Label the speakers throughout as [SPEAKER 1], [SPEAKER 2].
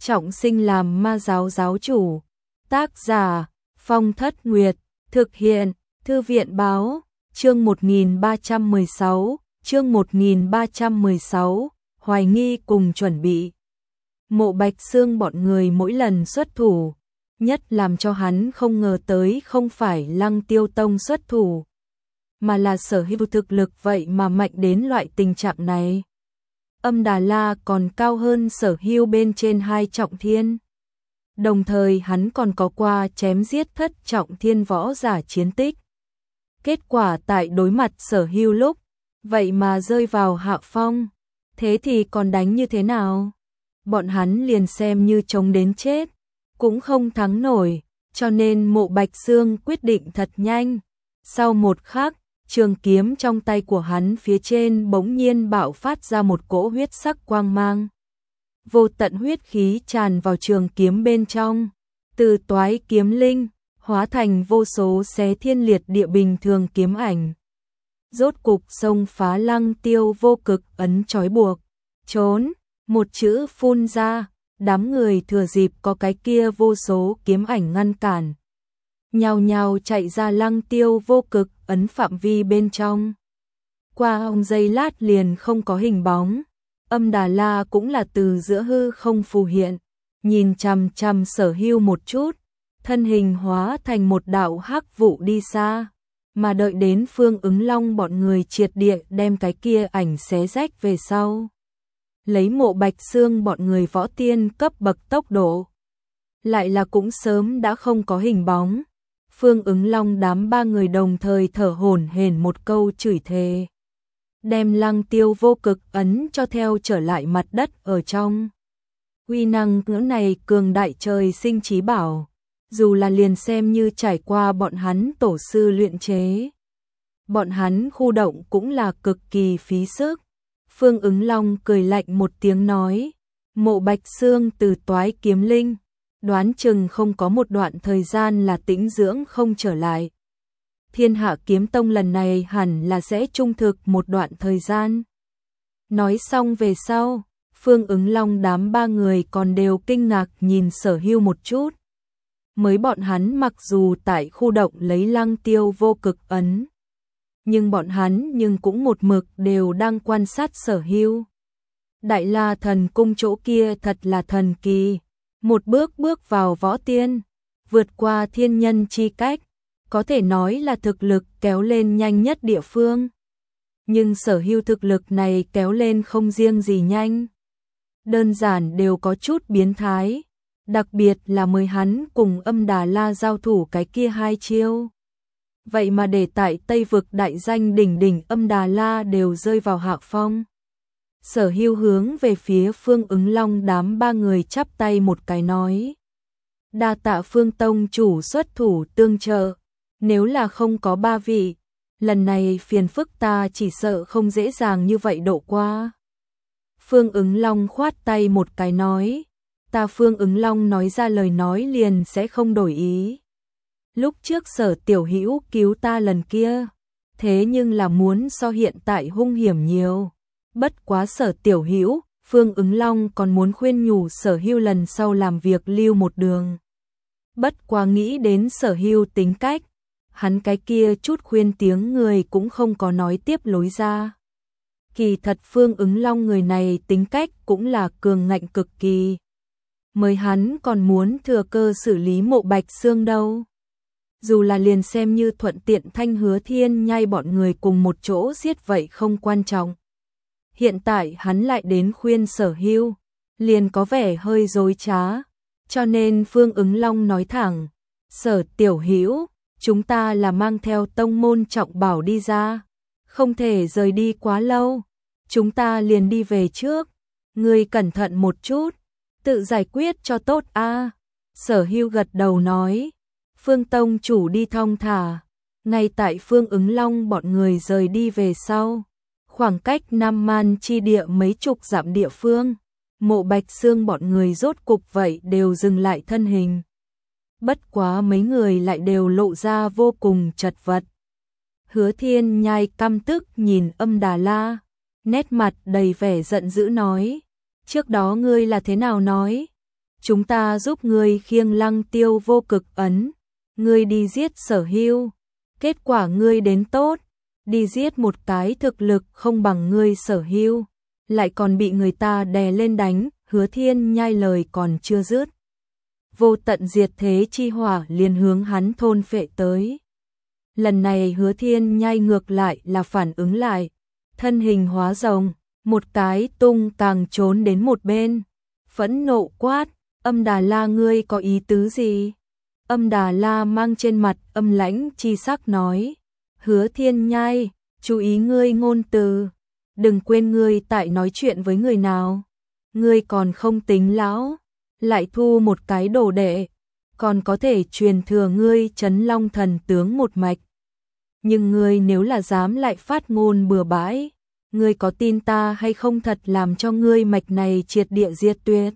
[SPEAKER 1] trọng sinh làm ma giáo giáo chủ. Tác giả Phong Thất Nguyệt, thực hiện Thư viện báo, chương 1316, hoài nghi cùng chuẩn bị. Mộ Bạch Xương bọn người mỗi lần xuất thủ, nhất làm cho hắn không ngờ tới không phải Lăng Tiêu Tông xuất thủ, mà là Sở Hưu thực lực vậy mà mạnh đến loại tình trạng này. Âm Đà La còn cao hơn Sở Hưu bên trên 2 trọng thiên. Đồng thời hắn còn có qua chém giết thất trọng thiên võ giả chiến tích. Kết quả tại đối mặt Sở Hưu lúc, vậy mà rơi vào hạ phong. Thế thì còn đánh như thế nào? Bọn hắn liền xem như chống đến chết, cũng không thắng nổi, cho nên Mộ Bạch Xương quyết định thật nhanh. Sau một khắc, trường kiếm trong tay của hắn phía trên bỗng nhiên bạo phát ra một cỗ huyết sắc quang mang. Vô tận huyết khí tràn vào trường kiếm bên trong, từ toái kiếm linh, hóa thành vô số xé thiên liệt địa bình thường kiếm ảnh. Rốt cục xông phá Lăng Tiêu vô cực ấn trói buộc, trốn, một chữ phun ra, đám người thừa dịp có cái kia vô số kiếm ảnh ngăn cản. Nhào nhào chạy ra Lăng Tiêu vô cực ấn phạm vi bên trong. Qua giây lát liền không có hình bóng. Âm Đà La cũng là từ giữa hư không phù hiện, nhìn chằm chằm Sở Hưu một chút, thân hình hóa thành một đạo hắc vụ đi xa, mà đợi đến Phương Ứng Long bọn người triệt địa đem cái kia ảnh xé rách về sau. Lấy Mộ Bạch Xương bọn người võ tiên cấp bậc tốc độ, lại là cũng sớm đã không có hình bóng. Phương Ứng Long đám 3 người đồng thời thở hổn hển một câu chửi thề, đem Lăng Tiêu vô cực ấn cho theo trở lại mặt đất ở trong. Uy năng ngưỡng này cường đại trời sinh trí bảo, dù là liền xem như trải qua bọn hắn tổ sư luyện chế, bọn hắn khu động cũng là cực kỳ phí sức. Phương Ứng Long cười lạnh một tiếng nói, Mộ Bạch Xương từ toái kiếm linh, đoán chừng không có một đoạn thời gian là tĩnh dưỡng không trở lại. Thiên Hạ Kiếm Tông lần này hẳn là sẽ trung thực một đoạn thời gian. Nói xong về sau, Phương Ứng Long đám 3 người còn đều kinh ngạc nhìn Sở Hưu một chút. Mới bọn hắn mặc dù tại khu động lấy Lăng Tiêu vô cực ấn, nhưng bọn hắn cũng một mực đều đang quan sát Sở Hưu. Đại La Thần Cung chỗ kia thật là thần kỳ, một bước bước vào võ tiên, vượt qua thiên nhân chi cách, có thể nói là thực lực kéo lên nhanh nhất địa phương. Nhưng Sở Hưu thực lực này kéo lên không riêng gì nhanh, đơn giản đều có chút biến thái, đặc biệt là mới hắn cùng Âm Đà La giao thủ cái kia 2 chiêu. Vậy mà để tại Tây vực đại danh đỉnh đỉnh Âm Đà La đều rơi vào hạ phong. Sở Hưu hướng về phía Phương Ứng Long đám 3 người chắp tay một cái nói, đa tạ Phương Tông chủ xuất thủ tương trợ, nếu là không có 3 vị, lần này phiền phức ta chỉ sợ không dễ dàng như vậy độ qua. Phương Ứng Long khoát tay một cái nói, ta Phương Ứng Long nói ra lời nói liền sẽ không đổi ý. Lúc trước Sở Tiểu Hữu cứu ta lần kia, thế nhưng là muốn so hiện tại hung hiểm nhiều. Bất quá Sở Tiểu Hữu, Phương Ứng Long còn muốn khuyên nhủ Sở Hưu lần sau làm việc lưu một đường. Bất quá nghĩ đến Sở Hưu tính cách, hắn cái kia chút khuyên tiếng người cũng không có nói tiếp lối ra. Kỳ thật Phương Ứng Long người này tính cách cũng là cường ngạnh cực kỳ. Mới hắn còn muốn thừa cơ xử lý Mộ Bạch Xương đâu. Dù là liền xem như thuận tiện Thanh Hứa Thiên Nhai bọn người cùng một chỗ giết vậy không quan trọng. Hiện tại hắn lại đến khuyên Sở Hưu, liền có vẻ hơi dối trá, cho nên Phương Ứng Long nói thẳng, Sở Tiểu Hữu, chúng ta là mang theo tông môn trọng bảo đi ra, không thể rời đi quá lâu, chúng ta liền đi về trước, ngươi cẩn thận một chút, tự giải quyết cho tốt a. Sở Hưu gật đầu nói, Phương Tông chủ đi thong thả. Ngay tại Phương Ứng Long bọn người rời đi về sau, khoảng cách Nam Man chi địa mấy chục dặm địa phương, Mộ Bạch Xương bọn người rốt cục vậy đều dừng lại thân hình. Bất quá mấy người lại đều lộ ra vô cùng chật vật. Hứa Thiên Nhai căm tức nhìn Âm Đà La, nét mặt đầy vẻ giận dữ nói, trước đó ngươi là thế nào nói? chúng ta giúp ngươi khiêng Lăng Tiêu vô cực ấn, ngươi đi giết Sở Hưu, kết quả ngươi đến tốt, đi giết một cái thực lực không bằng ngươi Sở Hưu, lại còn bị người ta đè lên đánh. Hứa Thiên Nhai lời còn chưa dứt, vô tận diệt thế chi hỏa liền hướng hắn thôn phệ tới. Lần này Hứa Thiên Nhai ngược lại là phản ứng lại, thân hình hóa rồng, một cái tung càng trốn đến một bên, phẫn nộ quát, Âm Đà La ngươi có ý tứ gì? Âm Đà La mang trên mặt âm lãnh chi sắc nói, Hứa Thiên Nhai, chú ý ngươi ngôn từ, đừng quên ngươi tại nói chuyện với người nào, ngươi còn không tính lão, lại thu một cái đồ đệ, còn có thể truyền thừa ngươi Trấn Long thần tướng một mạch. Nhưng ngươi nếu là dám lại phát ngôn bừa bãi, ngươi có tin ta hay không thật làm cho ngươi mạch này triệt địa diệt tuyệt.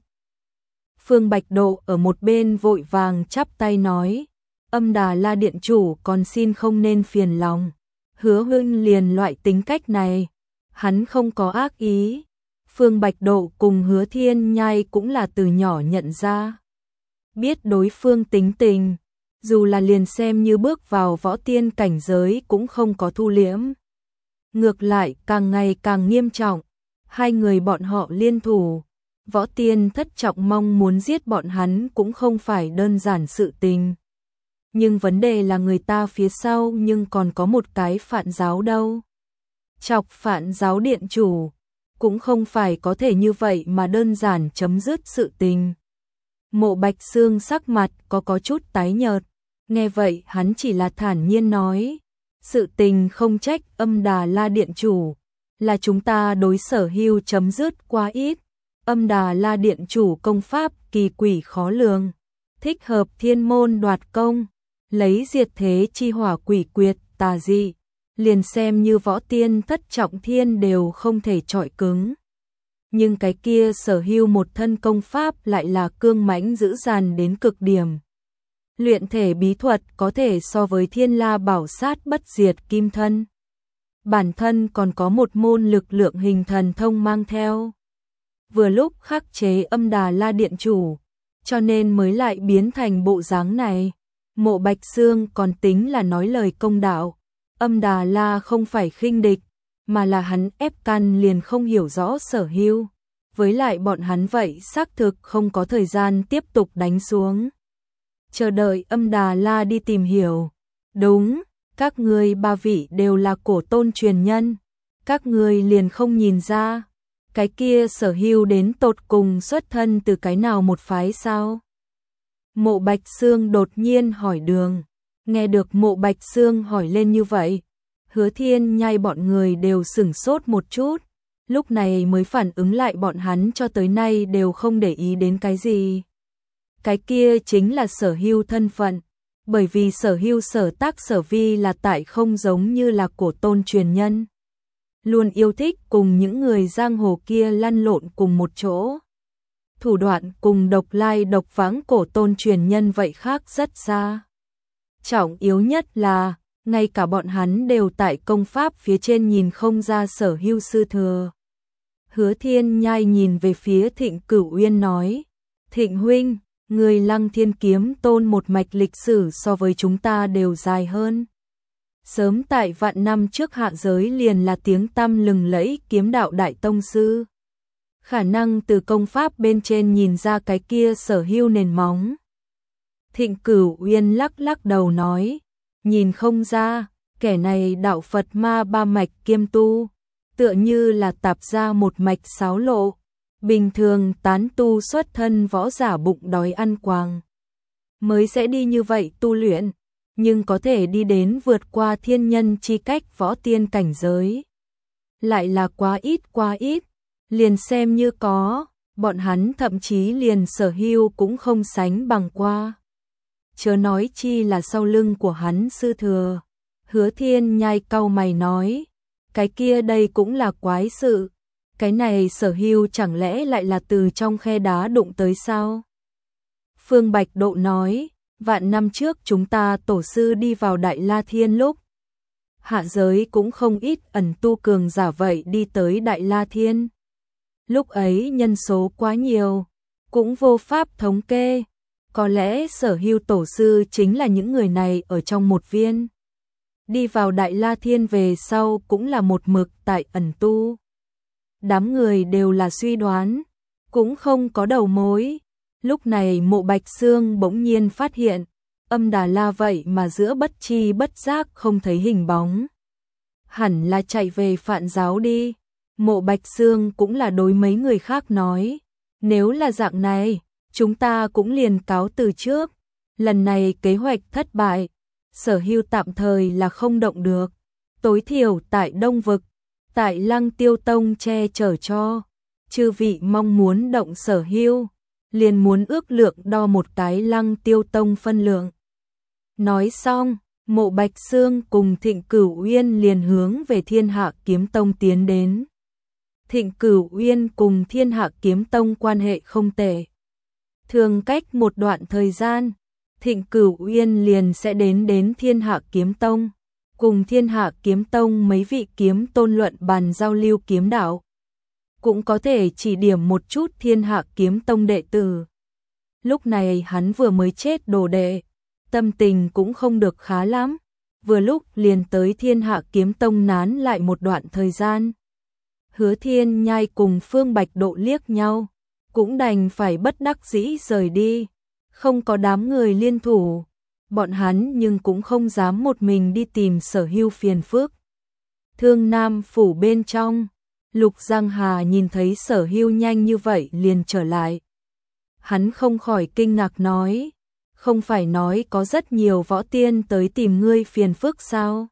[SPEAKER 1] Phương Bạch Độ ở một bên vội vàng chắp tay nói, Âm Đà La điện chủ còn xin không nên phiền lòng, Hứa huynh liền loại tính cách này, hắn không có ác ý. Phương Bạch Độ cùng Hứa Thiên Nhai cũng là từ nhỏ nhận ra, biết đối phương tính tình, dù là liền xem như bước vào võ tiên cảnh giới cũng không có thu liễm. Ngược lại càng ngày càng nghiêm trọng, hai người bọn họ liên thủ, võ tiên thất trọng mong muốn giết bọn hắn cũng không phải đơn giản sự tình. Nhưng vấn đề là người ta phía sau nhưng còn có một cái Phạn giáo đâu. Chọc Phạn giáo điện chủ, cũng không phải có thể như vậy mà đơn giản chấm dứt sự tình. Mộ Bạch Xương sắc mặt có chút tái nhợt, nghe vậy hắn chỉ là thản nhiên nói, sự tình không trách Âm Đà La điện chủ, là chúng ta đối Sở Hưu chấm dứt quá ít. Âm Đà La điện chủ công pháp kỳ quỷ khó lường, thích hợp thiên môn đoạt công, lấy diệt thế chi hỏa quỷ quyệt tà dị, liền xem như võ tiên thất trọng thiên đều không thể chọi cứng. Nhưng cái kia Sở Hưu một thân công pháp lại là cương mãnh dữ dằn đến cực điểm. Luyện thể bí thuật có thể so với Thiên La Bảo Sát bất diệt kim thân. Bản thân còn có một môn lực lượng hình thần thông mang theo. Vừa lúc khắc chế Âm Đà La điện chủ, cho nên mới lại biến thành bộ dáng này. Mộ Bạch Xương còn tính là nói lời công đạo, Âm Đà La không phải khinh địch, mà là hắn ép căn liền không hiểu rõ Sở Hưu. Với lại bọn hắn vậy xác thực không có thời gian tiếp tục đánh xuống. Chờ đợi Âm Đà La đi tìm hiểu. Đúng, các ngươi ba vị đều là cổ tôn truyền nhân, các ngươi liền không nhìn ra, cái kia Sở Hưu đến tột cùng xuất thân từ cái nào một phái sao? Mộ Bạch Xương đột nhiên hỏi Đường, nghe được Mộ Bạch Xương hỏi lên như vậy, Hứa Thiên Nhai bọn người đều sửng sốt một chút, lúc này mới phản ứng lại bọn hắn cho tới nay đều không để ý đến cái gì. Cái kia chính là Sở Hưu thân phận, bởi vì Sở Hưu sở tác sở vi là tại không giống như là cổ tôn truyền nhân. Luôn yêu thích cùng những người giang hồ kia lăn lộn cùng một chỗ. Thủ đoạn cùng độc lai độc vãng cổ tôn truyền nhân vậy khác rất xa. Trọng yếu nhất là, ngay cả bọn hắn đều tại công pháp phía trên nhìn không ra Sở Hưu sư thừa. Hứa Thiên Nhai nhìn về phía Thịnh Cửu Uyên nói, Thịnh huynh, người Lăng Thiên kiếm tôn một mạch lịch sử so với chúng ta đều dài hơn. Sớm tại vạn năm trước hạ giới liền là tiếng tăm lừng lẫy kiếm đạo đại tông sư. Khả năng từ công pháp bên trên nhìn ra cái kia Sở Hưu nền móng. Thịnh Cửu Uyên lắc lắc đầu nói, nhìn không ra, kẻ này đạo Phật ma ba mạch kiêm tu, tựa như là tạp ra một mạch sáo lộ. Bình thường tán tu xuất thân võ giả bụng đói ăn quàng, mới sẽ đi như vậy tu luyện, nhưng có thể đi đến vượt qua thiên nhân chi cách võ tiên cảnh giới. Lại là quá ít, liền xem như có, bọn hắn thậm chí liền Sở Hưu cũng không sánh bằng qua. Chớ nói chi là sau lưng của hắn sư thừa. Hứa Thiên Nhai cau mày nói, cái kia đây cũng là quái sự. Cái này Sở Hưu chẳng lẽ lại là từ trong khe đá đụng tới sao? Phương Bạch Độ nói, vạn năm trước chúng ta tổ sư đi vào Đại La Thiên lúc, hạ giới cũng không ít ẩn tu cường giả vậy đi tới Đại La Thiên. Lúc ấy nhân số quá nhiều, cũng vô pháp thống kê. Có lẽ Sở Hưu tổ sư chính là những người này ở trong một viên. Đi vào Đại La Thiên về sau cũng là một mực tại ẩn tu. Đám người đều là suy đoán, cũng không có đầu mối. Lúc này Mộ Bạch Xương bỗng nhiên phát hiện, Âm Đà La vậy mà giữa bất chi bất giác không thấy hình bóng. Hẳn là chạy về Phạn giáo đi. Mộ Bạch Xương cũng là đối mấy người khác nói, nếu là dạng này, chúng ta cũng liền cáo từ trước. Lần này kế hoạch thất bại, Sở Hưu tạm thời là không động được. Tối thiểu tại Đông Vực, tại Lăng Tiêu Tông che chở cho. Chư vị mong muốn động Sở Hưu, liền muốn ước lượng đo một cái Lăng Tiêu Tông phân lượng. Nói xong, Mộ Bạch Xương cùng Thịnh Cửu Uyên liền hướng về Thiên Hạ Kiếm Tông tiến đến. Thịnh Cửu Uyên cùng Thiên Hạ Kiếm Tông quan hệ không tệ. Thường cách một đoạn thời gian, Thịnh Cửu Uyên liền sẽ đến Thiên Hạ Kiếm Tông, cùng Thiên Hạ Kiếm Tông mấy vị kiếm tôn luận bàn giao lưu kiếm đạo. Cũng có thể chỉ điểm một chút Thiên Hạ Kiếm Tông đệ tử. Lúc này hắn vừa mới chết đồ đệ, tâm tình cũng không được khá lắm, vừa lúc liền tới Thiên Hạ Kiếm Tông nán lại một đoạn thời gian. Hứa Thiên Nhai cùng Phương Bạch Độ liếc nhau, cũng đành phải bất đắc dĩ rời đi. Không có đám người liên thủ, bọn hắn nhưng cũng không dám một mình đi tìm Sở Hưu phiền phức. Thương Nam phủ bên trong, Lục Giang Hà nhìn thấy Sở Hưu nhanh như vậy liền trở lại. Hắn không khỏi kinh ngạc nói, không phải nói có rất nhiều võ tiên tới tìm ngươi phiền phức sao?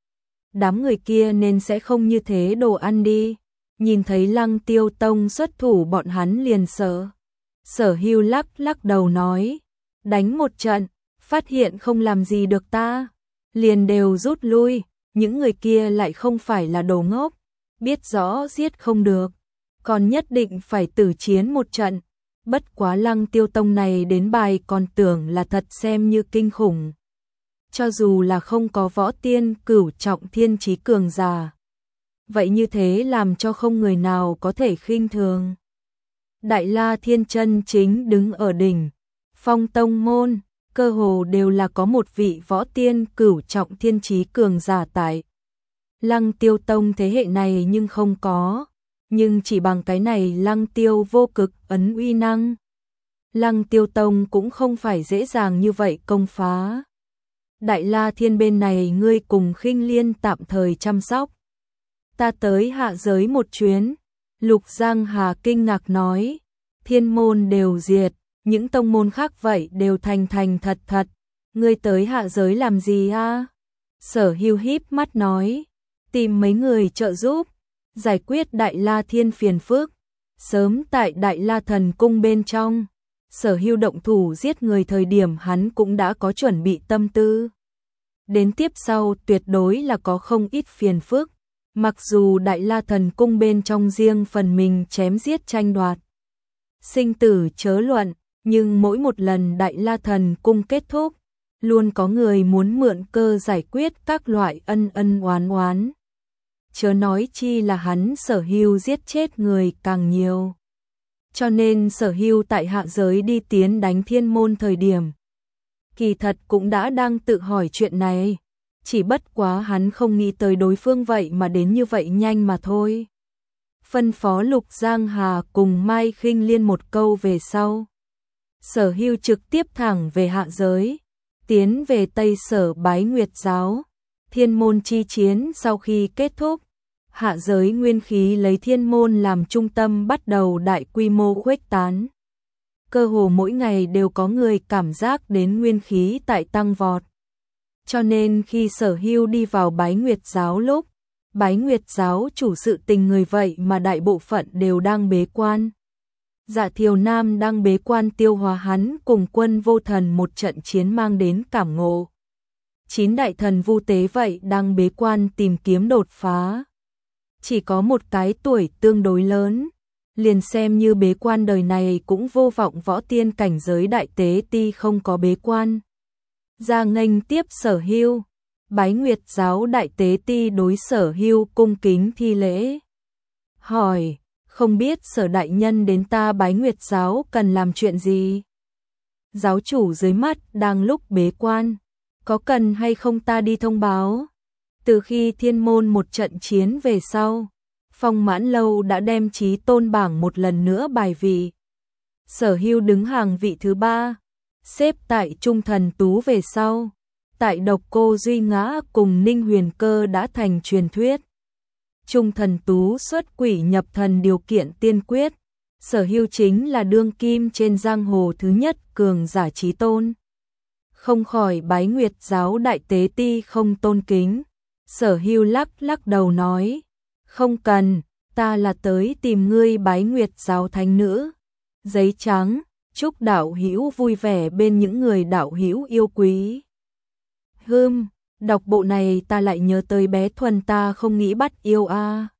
[SPEAKER 1] Đám người kia nên sẽ không như thế đồ ăn đi. Nhìn thấy Lăng Tiêu Tông xuất thủ bọn hắn liền sợ. Sở Hưu lắc lắc đầu nói, đánh một trận, phát hiện không làm gì được ta, liền đều rút lui. Những người kia lại không phải là đồ ngốc, biết rõ giết không được, còn nhất định phải tử chiến một trận. Bất quá Lăng Tiêu Tông này đến bài còn tưởng là thật xem như kinh khủng. Cho dù là không có võ tiên cửu trọng thiên chí cường giả, vậy như thế làm cho không người nào có thể khinh thường. Đại La Thiên chân chính đứng ở đỉnh, Phong tông môn, cơ hồ đều là có một vị võ tiên cửu trọng thiên chí cường giả tại. Lăng Tiêu Tông thế hệ này nhưng không có, nhưng chỉ bằng cái này Lăng Tiêu vô cực ấn uy năng. Lăng Tiêu Tông cũng không phải dễ dàng như vậy công phá. Đại La Thiên bên này ngươi cùng Khinh Liên tạm thời chăm sóc. Ta tới hạ giới một chuyến. Lục Giang Hà kinh ngạc nói, thiên môn đều diệt, những tông môn khác vậy đều thành thật thật. Ngươi tới hạ giới làm gì a? Sở Hưu híp mắt nói, tìm mấy người trợ giúp, giải quyết Đại La Thiên phiền phức. Sớm tại Đại La Thần Cung bên trong, Sở Hưu động thủ giết người thời điểm hắn cũng đã có chuẩn bị tâm tư. Đến tiếp sau tuyệt đối là có không ít phiền phức. Mặc dù Đại La Thần Cung bên trong riêng phần mình chém giết tranh đoạt, sinh tử chớ luận, nhưng mỗi một lần Đại La Thần Cung kết thúc, luôn có người muốn mượn cơ giải quyết các loại ân oán. Chớ nói chi là hắn Sở Hưu giết chết người càng nhiều. Cho nên Sở Hưu tại hạ giới đi tiến đánh thiên môn thời điểm, kỳ thật cũng đã đang tự hỏi chuyện này. Chỉ bất quá hắn không nghĩ tới đối phương vậy mà đến như vậy nhanh mà thôi. Phân phó Lục Giang Hà cùng Mai Khinh Liên một câu về sau, Sở Hưu trực tiếp thẳng về hạ giới, tiến về Tây Sở bái Nguyệt giáo. Thiên môn chi chiến sau khi kết thúc, hạ giới nguyên khí lấy thiên môn làm trung tâm bắt đầu đại quy mô khuếch tán. Cơ hồ mỗi ngày đều có người cảm giác đến nguyên khí tại tăng vọt. Cho nên khi Sở Hưu đi vào bái Nguyệt giáo lúc, bái Nguyệt giáo chủ sự tình người vậy mà đại bộ phận đều đang bế quan. Dạ Thiều Nam đang bế quan tiêu hóa hắn cùng Quân Vô Thần một trận chiến mang đến cảm ngộ. 9 đại thần Vu Tế vậy đang bế quan tìm kiếm đột phá. Chỉ có một cái tuổi tương đối lớn, liền xem như bế quan đời này cũng vô vọng võ tiên cảnh giới Đại Tế Ti không có bế quan. Ra nghênh tiếp Sở Hưu, bái Nguyệt giáo Đại Tế Ti đối Sở Hưu cung kính thi lễ. Hỏi, không biết Sở đại nhân đến ta Bái Nguyệt giáo cần làm chuyện gì? Giáo chủ dưới mắt đang lúc bế quan, có cần hay không ta đi thông báo? Từ khi thiên môn một trận chiến về sau, Phong Mãn Lâu đã đem chí tôn bảng một lần nữa bài vị. Sở Hưu đứng hàng vị thứ 3, xếp tại Trung Thần Tú về sau. Tại Độc Cô Duy Ngã cùng Ninh Huyền Cơ đã thành truyền thuyết. Trung Thần Tú xuất quỷ nhập thần điều kiện tiên quyết. Sở Hưu chính là đương kim trên giang hồ thứ nhất cường giả chí tôn. Không khỏi Bái Nguyệt giáo đại tế ti không tôn kính. Sở Hưu lắc đầu nói, không cần, ta là tới tìm ngươi Bái Nguyệt giáo thánh nữ. Giấy trắng, chúc đạo hữu vui vẻ bên những người đạo hữu yêu quý. Đọc bộ này ta lại nhớ tới bé Thuần ta không nghĩ bắt yêu a.